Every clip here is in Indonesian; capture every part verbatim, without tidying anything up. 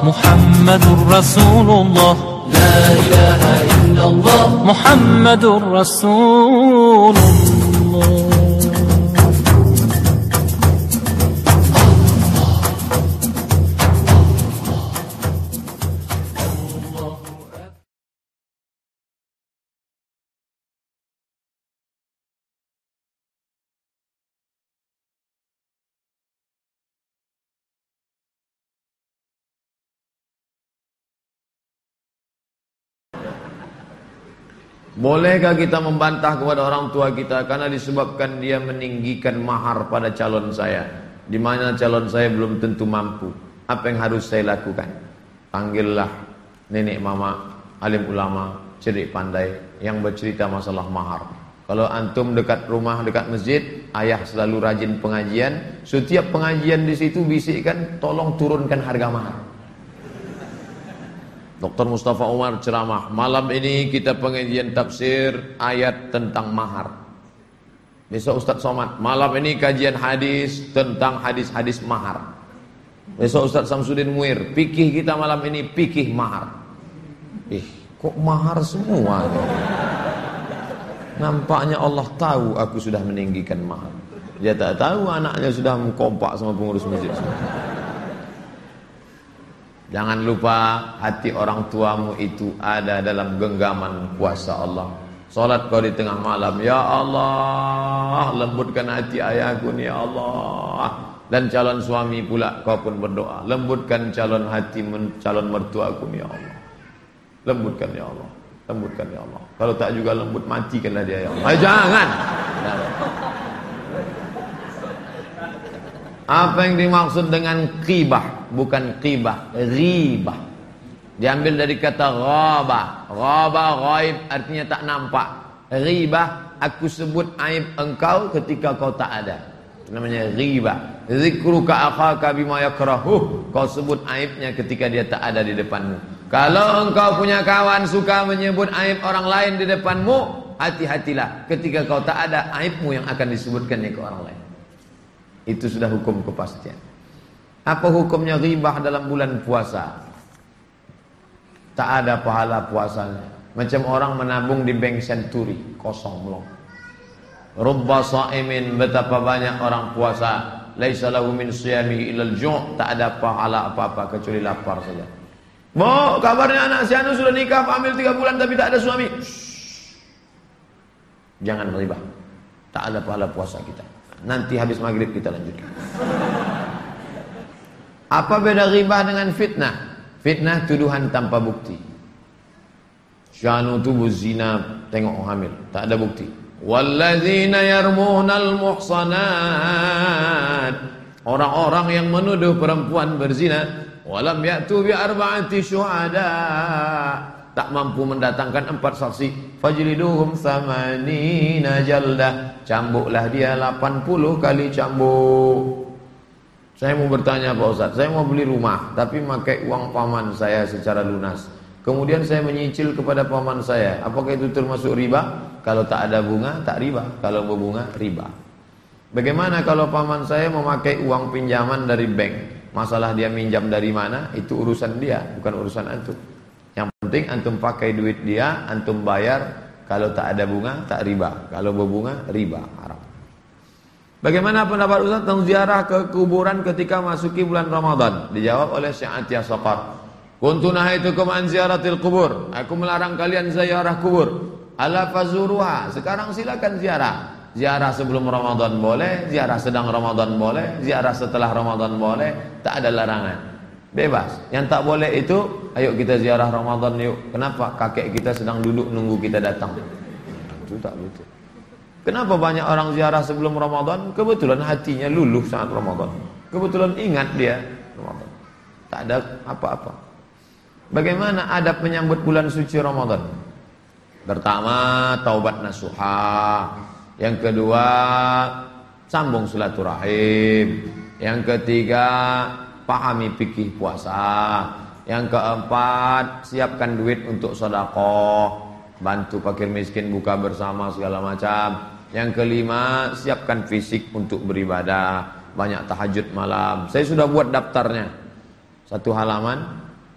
Muhammadur Rasulullah, la ilaha illallah, Muhammadur Rasulullah. Bolehkah kita membantah kepada orang tua kita karena disebabkan dia meninggikan mahar pada calon saya, di mana calon saya belum tentu mampu? Apa yang harus saya lakukan? Panggillah nenek mama, alim ulama, cerdik pandai yang bercerita masalah mahar. Kalau antum dekat rumah, dekat masjid, ayah selalu rajin pengajian. Setiap pengajian di situ bisikkan, tolong turunkan harga mahar. Doktor Mustafa Umar ceramah, malam ini kita pengajian tafsir ayat tentang mahar. Besok Ustaz Somad, malam ini kajian hadis tentang hadis-hadis mahar. Besok Ustaz Samsudin Muir, fikih kita malam ini fikih mahar. Ih, kok mahar semua? Nampaknya Allah tahu aku sudah meninggikan mahar. Dia tak tahu anaknya sudah mengkompak sama pengurus masjid. Jangan lupa hati orang tuamu itu ada dalam genggaman kuasa Allah. Salat kau di tengah malam, ya Allah, lembutkan hati ayahku ni ya Allah. Dan calon suami pula kau pun berdoa, lembutkan calon hati calon mertuaku ni ya Allah. Lembutkan ya Allah, lembutkan ya Allah. Kalau tak juga lembut, matikanlah dia ya Allah. Ay, jangan. Apa yang dimaksud dengan qibah? Bukan qibah, ribah. Diambil dari kata ghaba. Ghaba, ghaib, artinya tak nampak. Ribah, aku sebut aib engkau ketika kau tak ada. Itu namanya ribah. Zikruka akhaka bima yakrahu. Kau sebut aibnya ketika dia tak ada di depanmu. Kalau engkau punya kawan suka menyebut aib orang lain di depanmu, hati-hatilah. Ketika kau tak ada, aibmu yang akan disebutkannya ke orang lain. Itu sudah hukum kepastian. Apa hukumnya ghibah dalam bulan puasa? Tak ada pahala puasanya. Macam orang menabung di bank senturi, kosong melong. Rubba sha'imin, betapa banyak orang puasa, laisa lahu min siyamihi illal ju', tak ada pahala apa-apa kecuali lapar saja. Mo, kabarnya anak si anu sudah nikah, hamil tiga bulan tapi tak ada suami. Shhh. Jangan ghibah. Tak ada pahala puasa kita. Nanti habis maghrib kita lanjutkan. Apa beda ghibah dengan fitnah? Fitnah tuduhan tanpa bukti. Syanu tubuh zina, tengok hamil, tak ada bukti. Walladzina yarmunal muhsanat, orang-orang yang menuduh perempuan berzina, walam ya'tu bi arba'ati syuhada, tak mampu mendatangkan empat saksi, fajliduhum thamanina jaldah, cambuklah dia delapan puluh kali cambuk. Saya mau bertanya Pak Ustaz, saya mau beli rumah tapi pakai uang paman saya secara lunas. Kemudian saya menyicil kepada paman saya, apakah itu termasuk riba? Kalau tak ada bunga, tak riba. Kalau berbunga, riba. Bagaimana kalau paman saya memakai uang pinjaman dari bank? Masalah dia minjam dari mana, itu urusan dia, bukan urusan antum. Yang penting antum pakai duit dia, antum bayar. Kalau tak ada bunga, tak riba. Kalau berbunga, riba, haram. Bagaimana pendapat Ustaz tentang ziarah ke kuburan ketika masuki bulan Ramadan? Dijawab oleh Syekh Atiyah Saqar. Kuntu nahaitukum an ziaratil kubur. Aku melarang kalian ziarah kubur. Ala fazuruha. Sekarang silakan ziarah. Ziarah sebelum Ramadan boleh, ziarah sedang Ramadan boleh, ziarah setelah Ramadan boleh, tak ada larangan. Bebas. Yang tak boleh itu, ayo kita ziarah Ramadan yuk. Kenapa? Kakek kita sedang duduk nunggu kita datang. Itu tak betul. Kenapa banyak orang ziarah sebelum Ramadan? Kebetulan hatinya luluh saat Ramadan. Kebetulan ingat dia Ramadan. Tak ada apa-apa. Bagaimana adab menyambut bulan suci Ramadan? Pertama, taubat nasuha. Yang kedua, sambung silaturahim. Yang ketiga, pahami fikih puasa. Yang keempat, siapkan duit untuk sedekah, bantu fakir miskin, buka bersama segala macam. Yang kelima, siapkan fisik untuk beribadah, banyak tahajud malam. Saya sudah buat daftarnya. Satu halaman,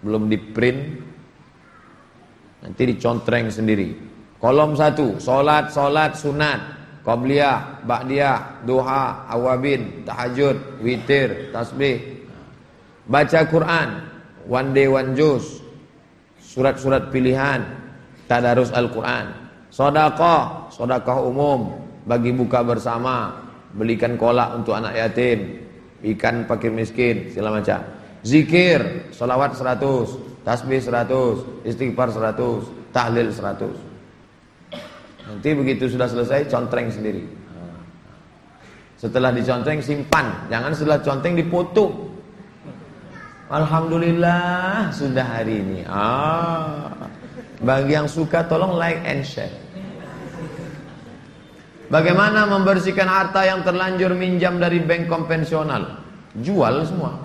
belum di print, nanti dicontreng sendiri. Kolom satu, solat, solat, sunat, qobliyah, ba'diyah, duha, awabin, tahajud, witir, tasbih. Baca Quran, one day one juz, surat-surat pilihan, tadarus Al-Quran. Sedekah, sedekah umum, bagi buka bersama, belikan kolak untuk anak yatim, ikan fakir miskin, segala macam. Zikir, salawat seratus, tasbih seratus, istighfar seratus, tahlil seratus. Nanti begitu sudah selesai, contreng sendiri. Setelah dicontreng, simpan. Jangan setelah contreng dipoto. Alhamdulillah sudah hari ini. Ah, bagi yang suka tolong like and share. Bagaimana membersihkan harta yang terlanjur minjam dari bank konvensional? Jual semua.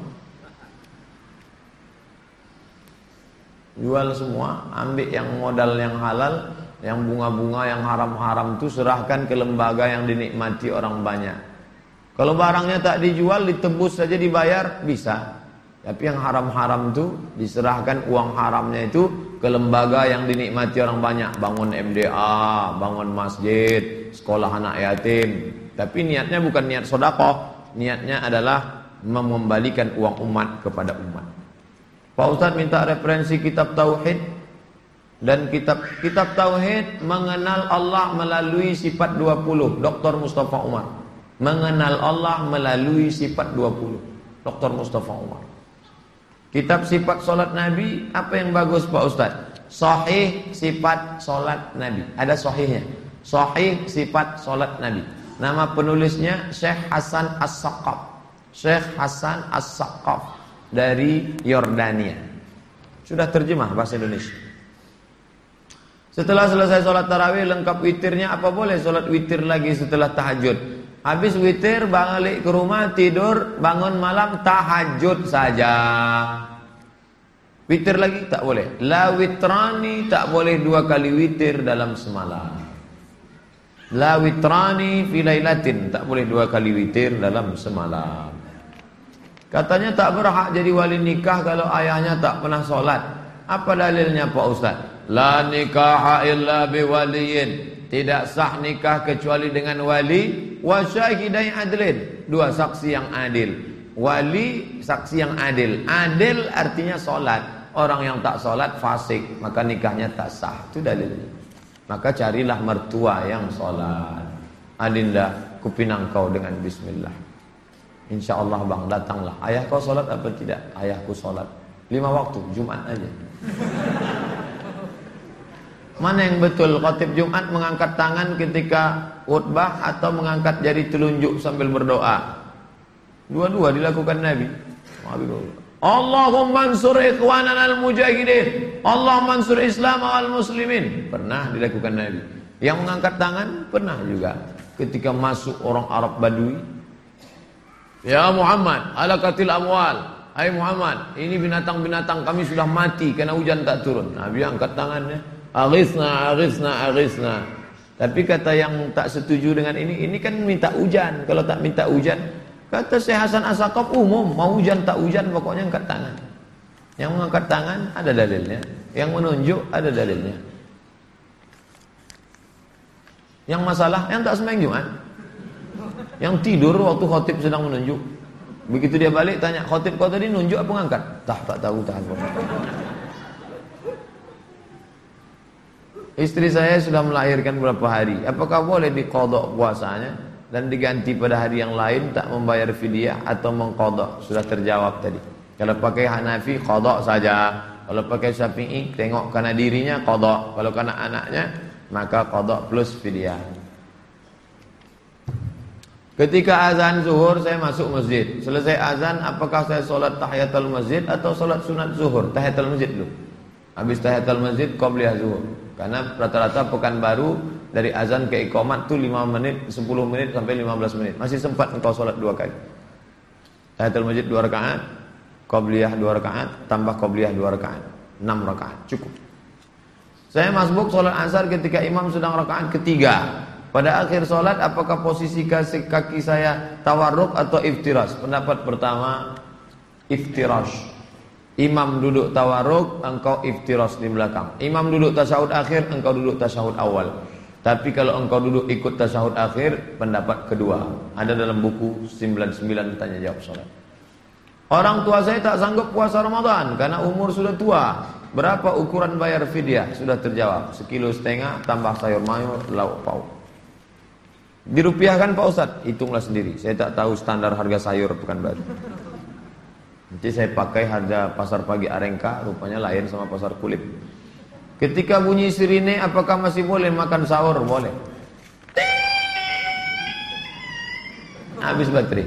Jual semua, ambil yang modal yang halal, yang bunga-bunga yang haram-haram itu serahkan ke lembaga yang dinikmati orang banyak. Kalau barangnya tak dijual, ditebus saja dibayar, bisa. Tapi yang haram-haram itu diserahkan uang haramnya itu ke lembaga yang dinikmati orang banyak. Bangun M D A, bangun masjid, sekolah anak yatim. Tapi niatnya bukan niat sedekah, niatnya adalah mengembalikan uang umat kepada umat. Pak Ustadz minta referensi kitab tauhid dan kitab kitab tauhid mengenal Allah melalui sifat dua puluh. Doktor Mustafa Umar. Mengenal Allah melalui sifat dua puluh. Doktor Mustafa Umar. Kitab sifat solat Nabi, apa yang bagus Pak Ustaz? Sahih sifat solat Nabi. Ada sahihnya. Sahih sifat solat Nabi. Nama penulisnya Syekh Hasan As-Saqaf. Syekh Hasan As-Saqaf dari Yordania. Sudah terjemah bahasa Indonesia. Setelah selesai solat tarawih lengkap witirnya, apa boleh solat witir lagi setelah tahajud? Habis witir balik ke rumah tidur, bangun malam tahajud saja. Witir lagi tak boleh. La witrani, tak boleh dua kali witir dalam semalam. La witrani fi lailatin, tak boleh dua kali witir dalam semalam. Katanya tak berhak jadi wali nikah kalau ayahnya tak pernah solat. Apa dalilnya Pak Ustaz? La nikaha illa biwaliyin. Tidak sah nikah kecuali dengan wali wa syahidai adlin, dua saksi yang adil. Wali saksi yang adil. Adil artinya solat. Orang yang tak solat fasik, maka nikahnya tak sah. Itu dalilnya. Maka carilah mertua yang solat. Adinda, kupinang kau dengan bismillah. Insya Allah bang, datanglah. Ayah kau solat apa tidak? Ayahku solat lima waktu, Jumat aja. Mana yang betul? Khatib Jumat mengangkat tangan ketika khutbah atau mengangkat jari telunjuk sambil berdoa? Dua-dua dilakukan Nabi. Allahumma ansur ikhwanana al-mujahidin. Allah mansur Islam wal muslimin. Pernah dilakukan Nabi. Yang mengangkat tangan pernah juga ketika masuk orang Arab Badui. Ya Muhammad, alakatil amwal. Hai Muhammad, ini binatang-binatang kami sudah mati karena hujan tak turun. Nabi angkat tangannya. Aghithna, aghithna, aghithna. Tapi kata yang tak setuju dengan ini, ini kan minta hujan. Kalau tak minta hujan, kata Syekh Hasan As-Saqaf umum, mau hujan tak hujan pokoknya angkat tangan. Yang mengangkat tangan ada dalilnya, yang menunjuk ada dalilnya. Yang masalah yang tak sembahyang Jumat, yang tidur waktu khatib sedang menunjuk. Begitu dia balik tanya, khatib kau tadi nunjuk apa ngangkat? Tak, tak tahu, tak tahu. Istri saya sudah melahirkan beberapa hari. Apakah boleh diqadha puasanya dan diganti pada hari yang lain, tak membayar fidyah atau mengqadha? Sudah terjawab tadi. Kalau pakai Hanafi qadha saja. Kalau pakai Syafi'i tengok karena dirinya qadha. Kalau karena anaknya maka qadha plus fidyah. Ketika azan zuhur saya masuk masjid. Selesai azan apakah saya solat tahiyatul masjid atau solat sunat zuhur? Tahiyatul masjid dulu. Habis tahiyatul masjid qabliyah zuhur. Karena rata-rata Pekanbaru dari azan ke iqamat itu lima menit, sepuluh menit sampai lima belas menit. Masih sempat engkau solat dua kali. Tahiyatul masjid dua rakaat, qabliyah dua rakaat, tambah qabliyah dua rakaat. enam rakaat cukup. Saya masbuk solat asar ketika imam sedang rakaat ketiga. Pada akhir solat apakah posisi kaki saya tawarruk atau iftirash? Pendapat pertama iftirash. Imam duduk tawarruk, engkau iftiras di belakang. Imam duduk tasyahud akhir, engkau duduk tasyahud awal. Tapi kalau engkau duduk ikut tasyahud akhir, pendapat kedua. Ada dalam buku sembilan puluh sembilan tanya jawab salat. Orang tua saya tak sanggup puasa Ramadan karena umur sudah tua. Berapa ukuran bayar fidyah? Sudah terjawab. Sekilo setengah tambah sayur mayur, lauk pauk. Dirupiahkan Pak Ustaz? Hitunglah sendiri. Saya tak tahu standar harga sayur Pekanbaru. Nanti saya pakai harga pasar pagi Arengka, rupanya lain sama pasar kulit. Ketika bunyi sirine, apakah masih boleh makan sahur? Boleh. Habis baterai.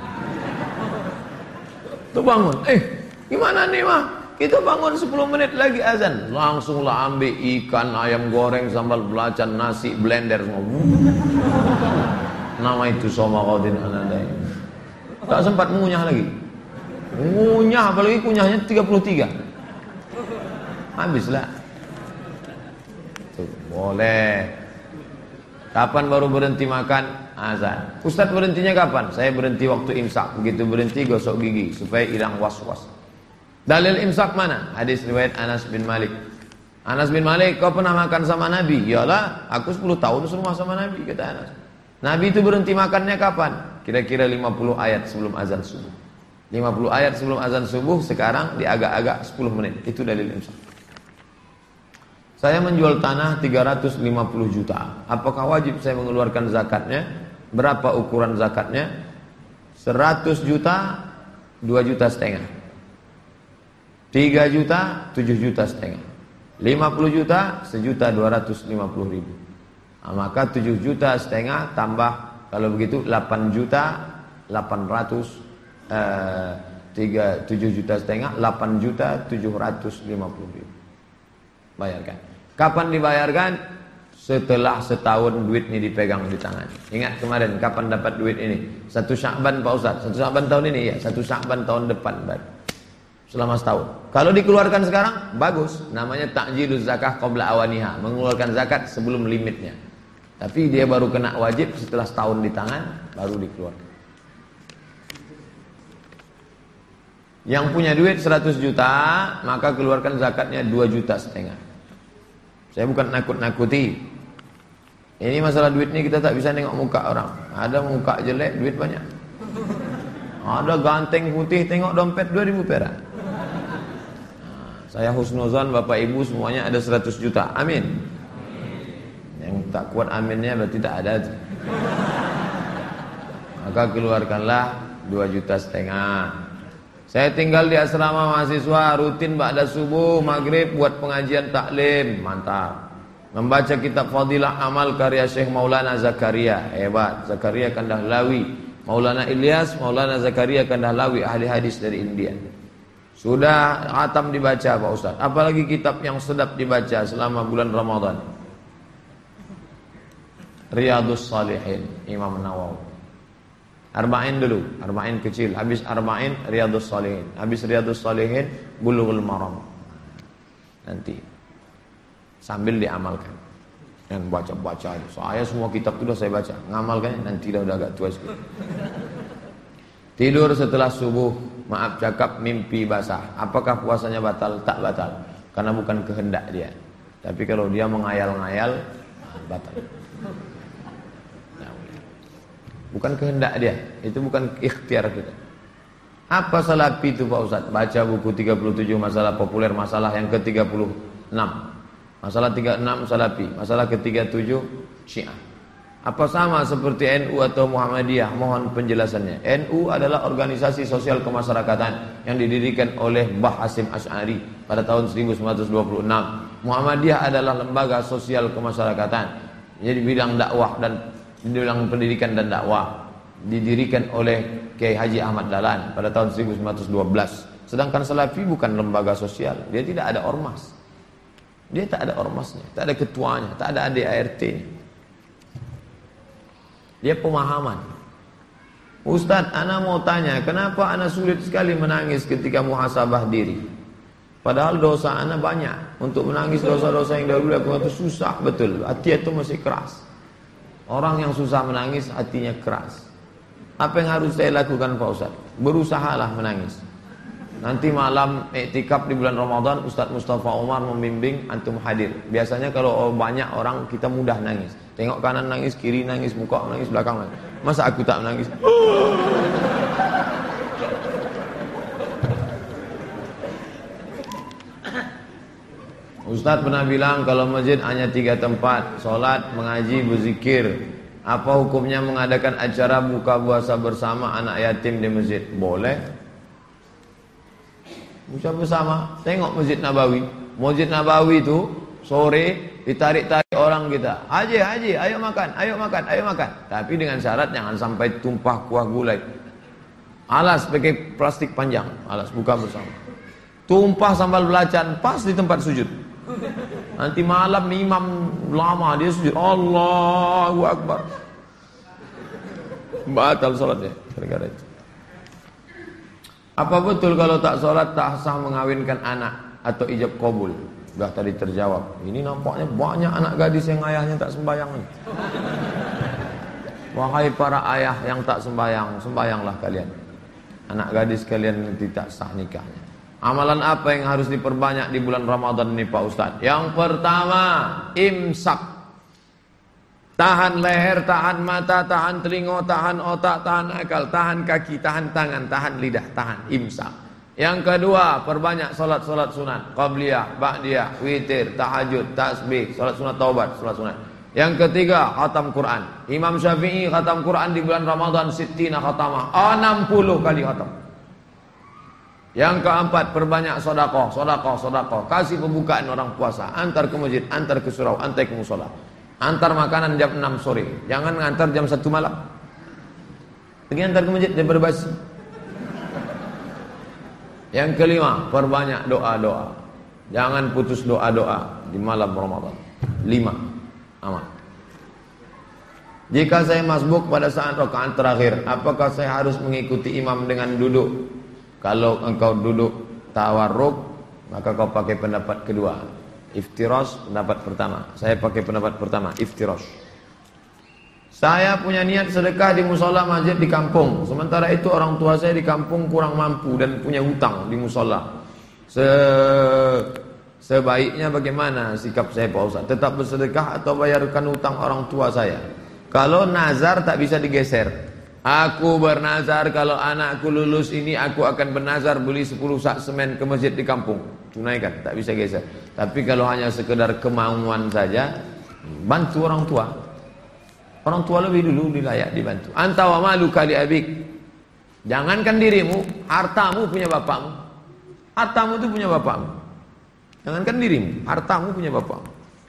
Tuh bangun. Eh, gimana nih mah? Kita bangun sepuluh menit lagi azan. Langsunglah ambil ikan, ayam goreng, sambal belacan, nasi, blender semua. Nama itu soma qaudin anadai. Tak sempat mengunyah lagi. Ngunyah, apalagi kunyahnya tiga puluh tiga. Habislah. Tuh, boleh. Kapan baru berhenti makan? Azan. Ustaz berhentinya kapan? Saya berhenti waktu imsak. Begitu berhenti gosok gigi supaya hilang was-was. Dalil imsak mana? Hadis riwayat Anas bin Malik. Anas bin Malik, kau pernah makan sama Nabi? Yalah, aku sepuluh tahun serumah sama Nabi, kata Anas. Nabi itu berhenti makannya kapan? Kira-kira lima puluh ayat sebelum azan subuh. lima puluh ayat sebelum azan subuh, sekarang di agak-agak sepuluh menit. Itu dalil imsak. Saya menjual tanah tiga ratus lima puluh juta. Apakah wajib saya mengeluarkan zakatnya? Berapa ukuran zakatnya? seratus juta, dua juta setengah. tiga juta, tujuh juta setengah. lima puluh juta, sejuta dua ratus lima puluh ribu. Nah, maka tujuh juta setengah tambah, kalau begitu delapan juta delapan ratus. Uh, tiga, tujuh juta setengah, delapan juta tujuh ratus lima puluh ribu. Bayarkan. Kapan dibayarkan? Setelah setahun duit ini dipegang di tangan. Ingat kemarin kapan dapat duit ini? Satu Sya'ban Pak Ustaz. Satu Sya'ban tahun ini ya. Satu Sya'ban tahun depan baru. Selama setahun. Kalau dikeluarkan sekarang, bagus. Namanya ta'jiluz zakah qabla awaniha. Mengeluarkan zakat sebelum limitnya. Tapi dia baru kena wajib setelah setahun di tangan, baru dikeluarkan. Yang punya duit seratus juta, maka keluarkan zakatnya dua juta setengah. Saya bukan nakut-nakuti. Ini masalah duit ini kita tak bisa nengok muka orang. Ada muka jelek, duit banyak. Ada ganteng putih, tengok dompet dua ribu perak. Nah, saya husnuzan Bapak Ibu semuanya ada seratus juta. Amin. Yang tak kuat aminnya berarti tak ada. Maka keluarkanlah dua juta setengah. Saya tinggal di asrama mahasiswa, rutin ba'da subuh, maghrib buat pengajian taklim, mantap. Membaca kitab Fadilah Amal karya Syekh Maulana Zakaria, hebat. Zakaria Kandahlawi, Maulana Ilyas, Maulana Zakaria Kandahlawi, ahli hadis dari India. Sudah khatam dibaca Pak Ustaz. Apalagi kitab yang sedap dibaca selama bulan Ramadan. Riyadhus Shalihin, Imam Nawawi. Arba'in dulu, Arba'in kecil. Habis Arba'in, Riyadhus Shalihin. Habis Riyadhus Shalihin, Bulughul Maram. Nanti sambil diamalkan dan baca-baca. Saya semua kitab itu sudah saya baca. Ngamalkan nanti dah udah agak tua sekali. Tidur setelah subuh, maaf cakap mimpi basah. Apakah puasanya batal? Tak batal. Karena bukan kehendak dia. Tapi kalau dia mengayal-ngayal, batal. Bukan kehendak dia, itu bukan ikhtiar kita. Apa salafi itu Pak Ustaz? Baca buku tiga puluh tujuh masalah populer, masalah yang ke tiga puluh enam. Masalah tiga puluh enam salafi, masalah ke tiga puluh tujuh Syiah. Apa sama seperti N U atau Muhammadiyah? Mohon penjelasannya. N U adalah organisasi sosial kemasyarakatan yang didirikan oleh Mbah Hasyim Asy'ari pada tahun seribu sembilan ratus dua puluh enam. Muhammadiyah adalah lembaga sosial kemasyarakatan jadi bidang dakwah dan di bidang pendidikan dan dakwah, didirikan oleh Kiai Haji Ahmad Dahlan pada tahun seribu sembilan ratus dua belas. Sedangkan Salafi bukan lembaga sosial, dia tidak ada ormas, dia tak ada ormasnya, tak ada ketuanya, tak ada A D A R T-nya. Dia pemahaman. Ustaz, ana mau tanya, kenapa ana sulit sekali menangis ketika muhasabah diri? Padahal dosa ana banyak. Untuk menangis dosa-dosa yang dahulu aku itu susah betul. Hati itu masih keras. Orang yang susah menangis hatinya keras. Apa yang harus saya lakukan Pak Ustaz? Berusahalah menangis. Nanti malam iktikaf di bulan Ramadan, Ustaz Mustafa Umar membimbing, antum hadir. Biasanya kalau banyak orang kita mudah nangis. Tengok kanan nangis, kiri nangis, muka nangis, belakang nangis. Masa aku tak nangis? Ustaz pernah bilang kalau masjid hanya tiga tempat, solat, mengaji, berzikir. Apa hukumnya mengadakan acara buka puasa bersama anak yatim di masjid? Boleh. Buka bersama. Tengok Masjid Nabawi. Masjid Nabawi itu sore ditarik-tarik orang kita. Haji, haji, ayo makan, ayo makan, ayo makan. Tapi dengan syarat jangan sampai tumpah kuah gulai. Alas pakai plastik panjang. Alas buka bersama. Tumpah sambal belacan pas di tempat sujud. Nanti malam imam lama dia sujud. Allahu Akbar. Batal salatnya gara-gara itu. Apa betul kalau tak sholat tak sah mengawinkan anak atau ijab kabul? Sudah tadi terjawab. Ini nampaknya banyak anak gadis yang ayahnya tak sembahyang. Wahai para ayah yang tak sembahyang, sembahyanglah kalian. Anak gadis kalian nanti tak sah nikahnya. Amalan apa yang harus diperbanyak di bulan Ramadan ini Pak Ustaz? Yang pertama, imsak. Tahan leher, tahan mata, tahan telinga, tahan otak, tahan akal, tahan kaki, tahan tangan, tahan lidah, tahan imsak. Yang kedua, perbanyak solat-solat sunat, qabliyah, ba'diyah, witir, tahajud, tasbih, solat sunat taubat, solat sunat. Yang ketiga, khatam Quran. Imam Syafi'i khatam Quran di bulan Ramadan sittina khatamah, enam puluh kali khatam. Yang keempat, perbanyak sedekah, sedekah, sedekah. Kasih pembukaan orang puasa, antar ke masjid, antar ke surau, antar ke mushola. Antar makanan jam enam sore. Jangan ngantar jam satu malam. Pergi antar ke masjid jam berbasi. Yang kelima, perbanyak doa-doa. Jangan putus doa-doa di malam Ramadan. Lima, aman. Jika saya masbuk pada saat rakaat terakhir, apakah saya harus mengikuti imam dengan duduk? Kalau engkau duduk tawarruk, maka kau pakai pendapat kedua. Iftirash, pendapat pertama. Saya pakai pendapat pertama, iftirash. Saya punya niat sedekah di musola masjid di kampung. Sementara itu orang tua saya di kampung kurang mampu dan punya hutang di musola. Se Sebaiknya bagaimana sikap saya Pak Ustaz? Tetap bersedekah atau bayarkan hutang orang tua saya? Kalau nazar tak bisa digeser. Aku bernazar kalau anakku lulus ini aku akan bernazar beli sepuluh sak semen ke masjid di kampung. Tunaikan, tak bisa geser. Tapi kalau hanya sekedar kemauan saja, bantu orang tua. Orang tua lebih dulu dilayak dibantu. Anta wa maluka li abik. Jangankan dirimu, hartamu punya bapakmu. Hartamu itu punya bapakmu. Jangankan dirimu, hartamu punya bapakmu.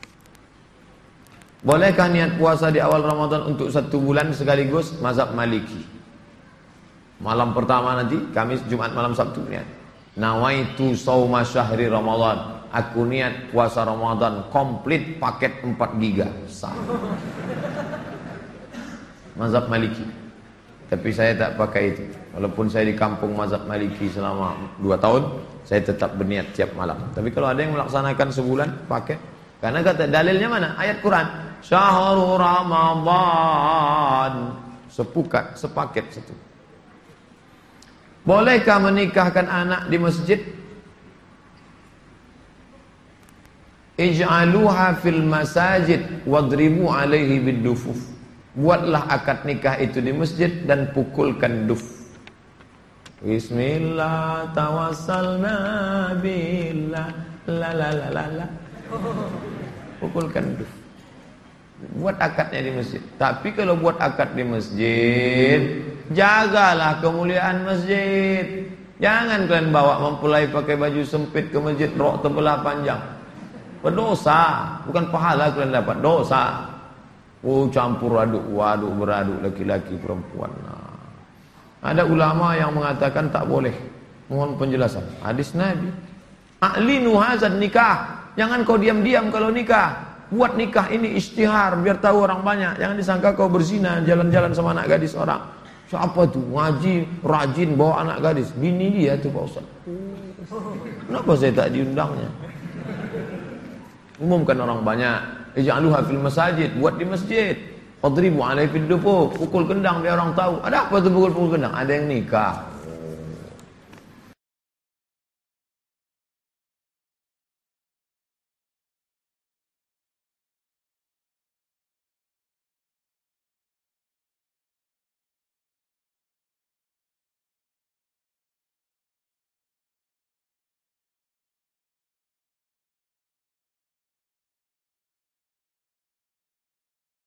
Bolehkah niat puasa di awal Ramadan untuk satu bulan sekaligus? Mazhab Maliki. Malam pertama nanti, Kamis, Jumat, malam Sabtu niat. Nawaitu sauma syahri Ramadan. Aku niat puasa Ramadan komplit paket empat giga. Sah. Mazhab Maliki. Tapi saya tak pakai itu. Walaupun saya di kampung mazhab Maliki selama dua tahun, saya tetap berniat tiap malam. Tapi kalau ada yang melaksanakan sebulan, pakai. Karena kata dalilnya mana? Ayat Quran. Syahrul Ramadan. Sepukat, sepaket satu. Bolehkah menikahkan anak di masjid? Ij'aluha fil masajid wadribu alaihi bid-dufuf. Buatlah akad nikah itu di masjid dan pukulkan duf. Bismillah tawassalna billah la la la la la. Pukulkan duf. Buat akadnya di masjid. Tapi kalau buat akad di masjid, jagalah kemuliaan masjid. Jangan kalian bawa mempelai pakai baju sempit ke masjid, rok terbelah panjang. Berdosa, bukan pahala kalian dapat, dosa. Oh, campur aduk, waduk beraduk laki-laki perempuan. Nah, ada ulama yang mengatakan tak boleh. Mohon penjelasan. Hadis Nabi. A'linu hazan nikah. Jangan kau diam-diam kalau nikah. Buat nikah ini isytihar biar tahu orang banyak. Jangan disangka kau berzina jalan-jalan sama anak gadis orang. Siapa tuh? Ngaji, rajin bawa anak gadis. Bini dia tuh Pak Ustaz. Kenapa saya tak diundangnya? Umumkan orang banyak. Ij'aluha fil masajid, buat di masjid. Fadribu alaihi bid-dufuf, pukul kendang biar orang tahu. Ada apa tuh pukul-pukul kendang? Ada yang nikah.